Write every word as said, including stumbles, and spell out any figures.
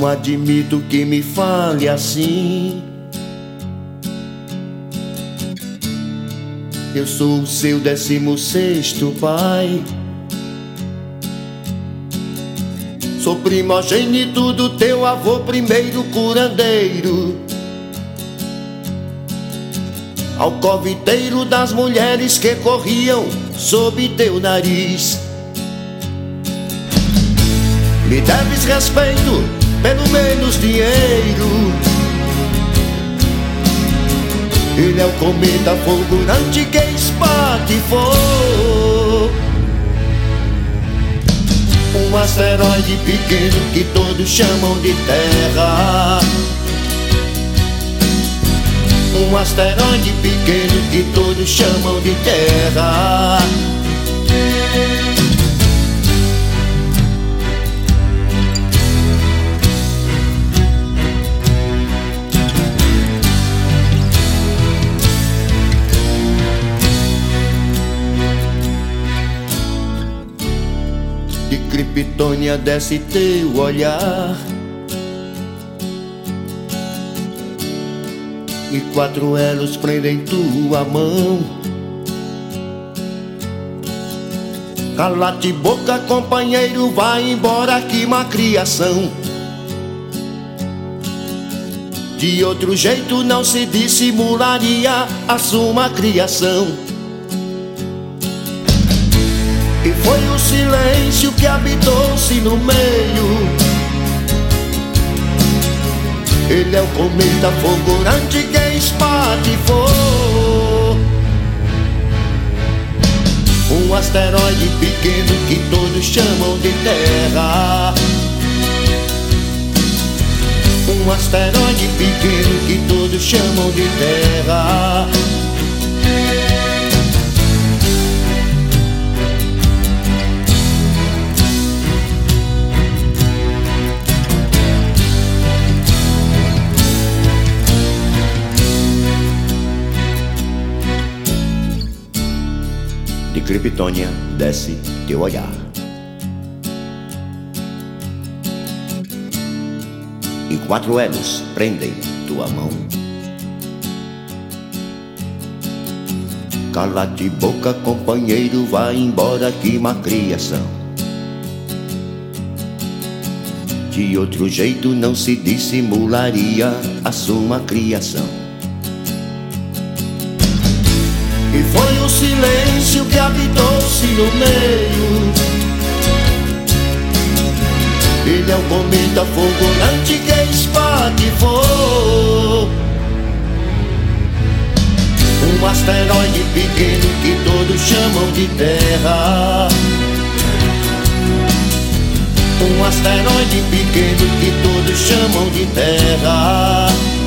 Não admito que me fale assim. Eu sou o seu décimo sexto pai. Sou primogênito do teu avô, primeiro curandeiro, alcoviteiro das mulheres que corriam sob teu nariz. Me deves respeito, pelo menos dinheiro. Ele é o cometa fulgurante que espatifou um asteroide pequeno que todos chamam de Terra. Um asteroide pequeno que todos chamam de Terra. De Kryptônia desce teu olhar, e quatro elos prendem tua mão. Cala-te boca, companheiro, vai embora, que má criação. De outro jeito não se dissimularia a sua criação. E foi o silêncio que habitou-se no meio. Ele é o cometa fulgurante que espatifou um asteroide pequeno que todos chamam de Terra. Um asteroide pequeno que todos chamam de Terra. De Kryptônia desce teu olhar, e quatro elos prendem tua mão. Cala-te boca, companheiro, vai embora, que má criação. De outro jeito não se dissimularia a sua criação. E foi o silêncio que habitou-se no meio. Ele é o cometa fulgurante que espatifou um asteroide pequeno que todos chamam de Terra. Um asteroide pequeno que todos chamam de Terra.